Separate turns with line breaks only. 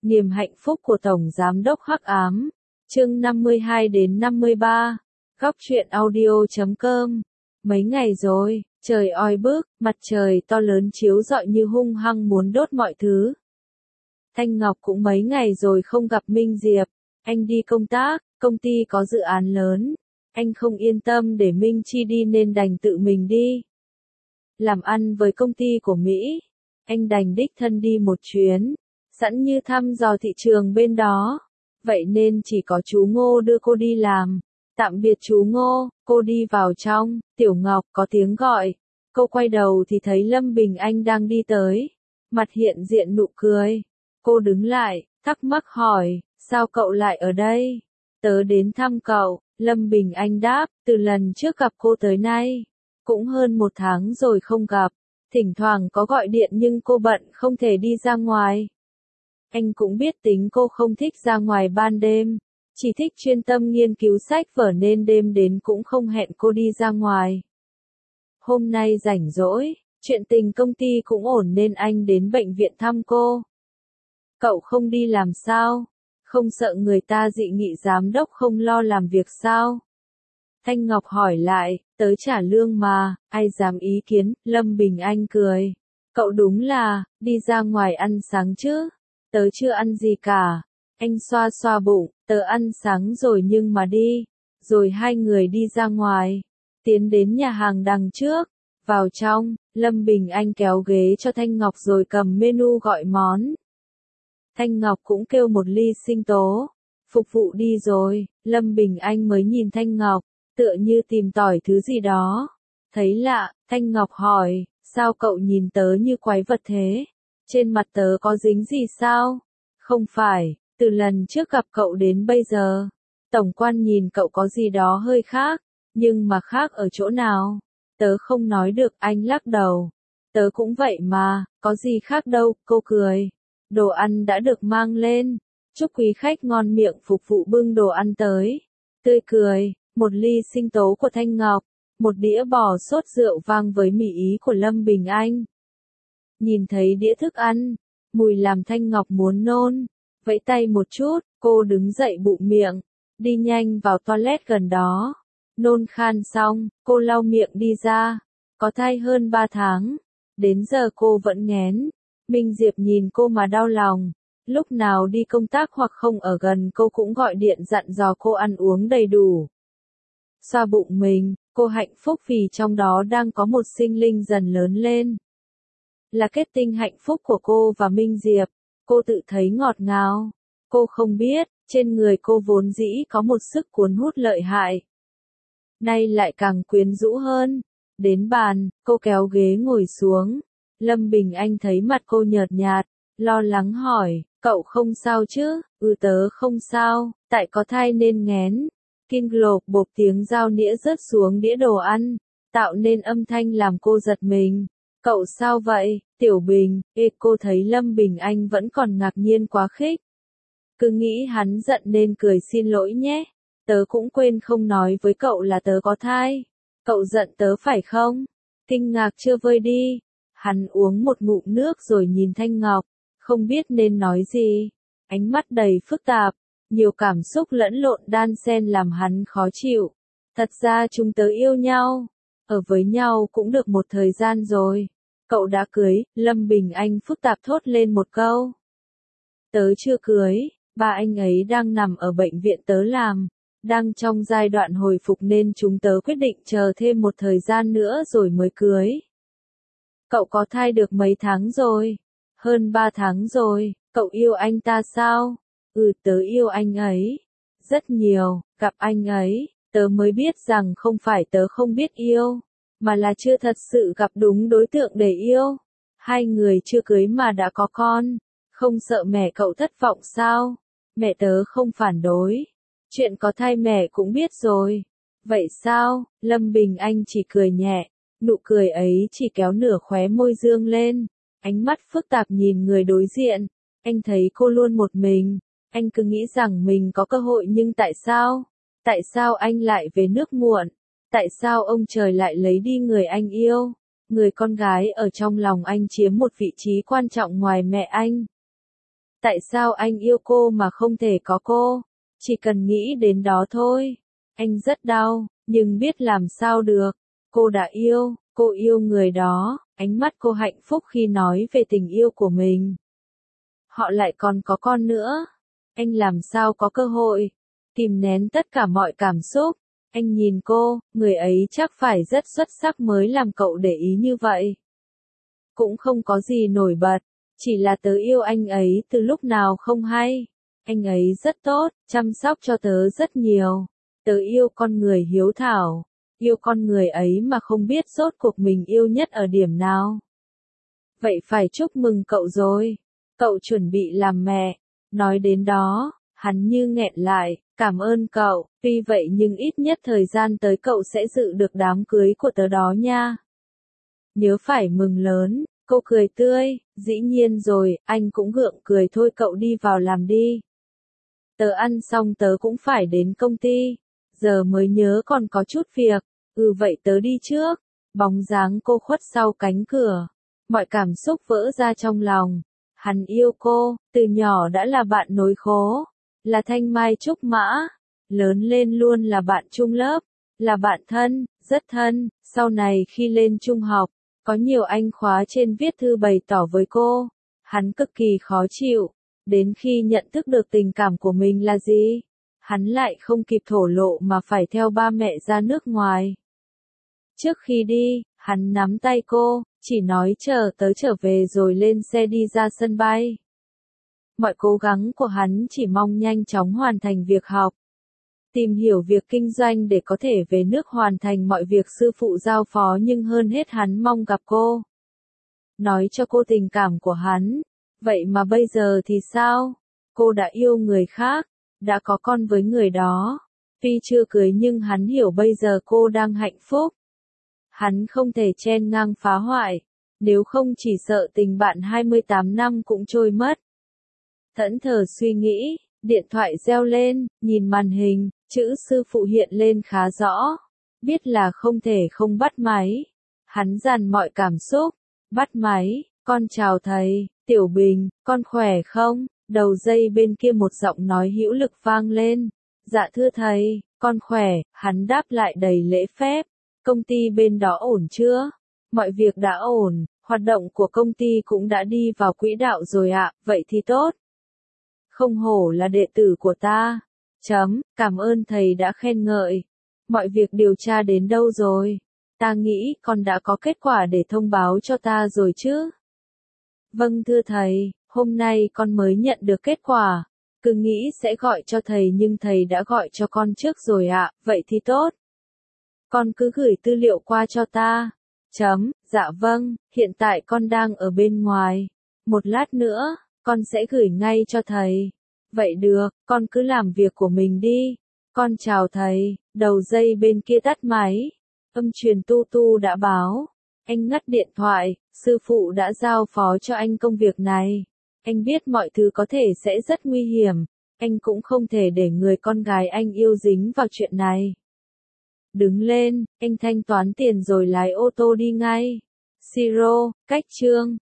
Niềm hạnh phúc của Tổng Giám đốc Hắc Ám. Chương 52 đến 53. Góc truyện audio.com. Mấy ngày rồi, trời oi bức, mặt trời to lớn chiếu rọi như hung hăng muốn đốt mọi thứ. Thanh Ngọc cũng mấy ngày rồi không gặp Minh Diệp, anh đi công tác, công ty có dự án lớn. Anh không yên tâm để Minh Chi đi nên đành tự mình đi. Làm ăn với công ty của Mỹ, anh đành đích thân đi một chuyến, sẵn như thăm dò thị trường bên đó. Vậy nên chỉ có chú Ngô đưa cô đi làm. Tạm biệt chú Ngô, cô đi vào trong, Tiểu Ngọc có tiếng gọi. Cô quay đầu thì thấy Lâm Bình Anh đang đi tới. Mặt hiện diện nụ cười. Cô đứng lại, thắc mắc hỏi, sao cậu lại ở đây? Tớ đến thăm cậu, Lâm Bình Anh đáp, từ lần trước gặp cô tới nay. Cũng hơn 1 tháng rồi không gặp. Thỉnh thoảng có gọi điện nhưng cô bận không thể đi ra ngoài. Anh cũng biết tính cô không thích ra ngoài ban đêm, chỉ thích chuyên tâm nghiên cứu sách vở nên đêm đến cũng không hẹn cô đi ra ngoài. Hôm nay rảnh rỗi, chuyện tình công ty cũng ổn nên anh đến bệnh viện thăm cô. Cậu không đi làm sao? Không sợ người ta dị nghị giám đốc không lo làm việc sao? Thanh Ngọc hỏi lại, tớ trả lương mà, ai dám ý kiến, Lâm Bình Anh cười. Cậu đúng là, đi ra ngoài ăn sáng chứ? Tớ chưa ăn gì cả. Anh xoa xoa bụng, tớ ăn sáng rồi nhưng mà đi. Rồi hai người đi ra ngoài. Tiến đến nhà hàng đằng trước. Vào trong, Lâm Bình Anh kéo ghế cho Thanh Ngọc rồi cầm menu gọi món. Thanh Ngọc cũng kêu một ly sinh tố. Phục vụ đi rồi, Lâm Bình Anh mới nhìn Thanh Ngọc, tựa như tìm tòi thứ gì đó. Thấy lạ, Thanh Ngọc hỏi, sao cậu nhìn tớ như quái vật thế? Trên mặt tớ có dính gì sao? Không phải, từ lần trước gặp cậu đến bây giờ, tổng quan nhìn cậu có gì đó hơi khác, nhưng mà khác ở chỗ nào? Tớ không nói được, anh lắc đầu. Tớ cũng vậy mà, có gì khác đâu, cô cười. Đồ ăn đã được mang lên, chúc quý khách ngon miệng phục vụ bưng đồ ăn tới. Tươi cười, một ly sinh tố của Thanh Ngọc, một đĩa bò sốt rượu vang với mì ý của Lâm Bình Anh. Nhìn thấy đĩa thức ăn, mùi làm Thanh Ngọc muốn nôn, vẫy tay một chút, cô đứng dậy bụng miệng, đi nhanh vào toilet gần đó. Nôn khan xong, cô lau miệng đi ra, có thai hơn 3 tháng, đến giờ cô vẫn nghén. Minh Diệp nhìn cô mà đau lòng, lúc nào đi công tác hoặc không ở gần cô cũng gọi điện dặn dò cô ăn uống đầy đủ. Xoa bụng mình, cô hạnh phúc vì trong đó đang có một sinh linh dần lớn lên. Là kết tinh hạnh phúc của cô và Minh Diệp, cô tự thấy ngọt ngào. Cô không biết, trên người cô vốn dĩ có một sức cuốn hút lợi hại. Nay lại càng quyến rũ hơn. Đến bàn, cô kéo ghế ngồi xuống. Lâm Bình Anh thấy mặt cô nhợt nhạt, lo lắng hỏi, cậu không sao chứ? Tớ không sao, tại có thai nên nghén. Kinh lộp bộp tiếng dao nĩa rớt xuống đĩa đồ ăn, tạo nên âm thanh làm cô giật mình. Cậu sao vậy, Tiểu Bình? Cô thấy Lâm Bình Anh vẫn còn ngạc nhiên quá khích. Cứ nghĩ hắn giận nên cười xin lỗi nhé. Tớ cũng quên không nói với cậu là tớ có thai. Cậu giận tớ phải không? Kinh ngạc chưa vơi đi. Hắn uống một ngụm nước rồi nhìn Thanh Ngọc, không biết nên nói gì. Ánh mắt đầy phức tạp, nhiều cảm xúc lẫn lộn đan xen làm hắn khó chịu. Thật ra chúng tớ yêu nhau, ở với nhau cũng được một thời gian rồi. Cậu đã cưới, Lâm Bình Anh phức tạp thốt lên một câu. Tớ chưa cưới, ba anh ấy đang nằm ở bệnh viện tớ làm, đang trong giai đoạn hồi phục nên chúng tớ quyết định chờ thêm một thời gian nữa rồi mới cưới. Cậu có thai được mấy tháng rồi? Hơn 3 tháng rồi, cậu yêu anh ta sao? Tớ yêu anh ấy. Rất nhiều, gặp anh ấy, tớ mới biết rằng không phải tớ không biết yêu, mà là chưa thật sự gặp đúng đối tượng để yêu. Hai người chưa cưới mà đã có con, không sợ mẹ cậu thất vọng sao? Mẹ tớ không phản đối. Chuyện có thai mẹ cũng biết rồi. Vậy sao? Lâm Bình Anh chỉ cười nhẹ. Nụ cười ấy chỉ kéo nửa khóe môi dương lên. Ánh mắt phức tạp nhìn người đối diện. Anh thấy cô luôn một mình. Anh cứ nghĩ rằng mình có cơ hội nhưng tại sao? Tại sao anh lại về nước muộn? Tại sao ông trời lại lấy đi người anh yêu? Người con gái ở trong lòng anh chiếm một vị trí quan trọng ngoài mẹ anh. Tại sao anh yêu cô mà không thể có cô? Chỉ cần nghĩ đến đó thôi. Anh rất đau, nhưng biết làm sao được. Cô đã yêu, cô yêu người đó, ánh mắt cô hạnh phúc khi nói về tình yêu của mình. Họ lại còn có con nữa. Anh làm sao có cơ hội kìm nén tất cả mọi cảm xúc. Anh nhìn cô, người ấy chắc phải rất xuất sắc mới làm cậu để ý như vậy. Cũng không có gì nổi bật, chỉ là tớ yêu anh ấy từ lúc nào không hay. Anh ấy rất tốt, chăm sóc cho tớ rất nhiều. Tớ yêu con người hiếu thảo, yêu con người ấy mà không biết rốt cuộc mình yêu nhất ở điểm nào. Vậy phải chúc mừng cậu rồi. Cậu chuẩn bị làm mẹ. Nói đến đó, hắn như nghẹn lại, cảm ơn cậu, tuy vậy nhưng ít nhất thời gian tới cậu sẽ dự được đám cưới của tớ đó nha. Nhớ phải mừng lớn, cô cười tươi, dĩ nhiên rồi, anh cũng gượng cười thôi cậu đi vào làm đi. Tớ ăn xong tớ cũng phải đến công ty, giờ mới nhớ còn có chút việc, vậy tớ đi trước. Bóng dáng cô khuất sau cánh cửa, mọi cảm xúc vỡ ra trong lòng. Hắn yêu cô, từ nhỏ đã là bạn nối khố, là thanh mai trúc mã, lớn lên luôn là bạn chung lớp, là bạn thân, rất thân, sau này khi lên trung học, có nhiều anh khóa trên viết thư bày tỏ với cô, hắn cực kỳ khó chịu, đến khi nhận thức được tình cảm của mình là gì, hắn lại không kịp thổ lộ mà phải theo ba mẹ ra nước ngoài. Trước khi đi, hắn nắm tay cô, chỉ nói chờ tớ trở về rồi lên xe đi ra sân bay. Mọi cố gắng của hắn chỉ mong nhanh chóng hoàn thành việc học, tìm hiểu việc kinh doanh để có thể về nước hoàn thành mọi việc sư phụ giao phó, nhưng hơn hết hắn mong gặp cô. Nói cho cô tình cảm của hắn. Vậy mà bây giờ thì sao? Cô đã yêu người khác, đã có con với người đó. Tuy chưa cưới nhưng hắn hiểu bây giờ cô đang hạnh phúc. Hắn không thể chen ngang phá hoại, nếu không chỉ sợ tình bạn 28 năm cũng trôi mất. Thẫn thờ suy nghĩ, điện thoại reo lên, nhìn màn hình, chữ sư phụ hiện lên khá rõ. Biết là không thể không bắt máy. Hắn dằn mọi cảm xúc, bắt máy, con chào thầy, Tiểu Bình, con khỏe không? Đầu dây bên kia một giọng nói hữu lực vang lên. Dạ thưa thầy, con khỏe, hắn đáp lại đầy lễ phép. Công ty bên đó ổn chưa? Mọi việc đã ổn, hoạt động của công ty cũng đã đi vào quỹ đạo rồi ạ, vậy thì tốt. Không hổ là đệ tử của ta. Cảm ơn thầy đã khen ngợi. Mọi việc điều tra đến đâu rồi? Ta nghĩ con đã có kết quả để thông báo cho ta rồi chứ? Vâng thưa thầy, hôm nay con mới nhận được kết quả. Cứ nghĩ sẽ gọi cho thầy nhưng thầy đã gọi cho con trước rồi ạ, vậy thì tốt. Con cứ gửi tư liệu qua cho ta. Dạ vâng, hiện tại con đang ở bên ngoài. Một lát nữa, con sẽ gửi ngay cho thầy. Vậy được, con cứ làm việc của mình đi. Con chào thầy, đầu dây bên kia tắt máy. Âm truyền tu tu đã báo. Anh ngắt điện thoại, sư phụ đã giao phó cho anh công việc này. Anh biết mọi thứ có thể sẽ rất nguy hiểm. Anh cũng không thể để người con gái anh yêu dính vào chuyện này. Đứng lên, anh thanh toán tiền rồi lái ô tô đi ngay. Siro, cách chương.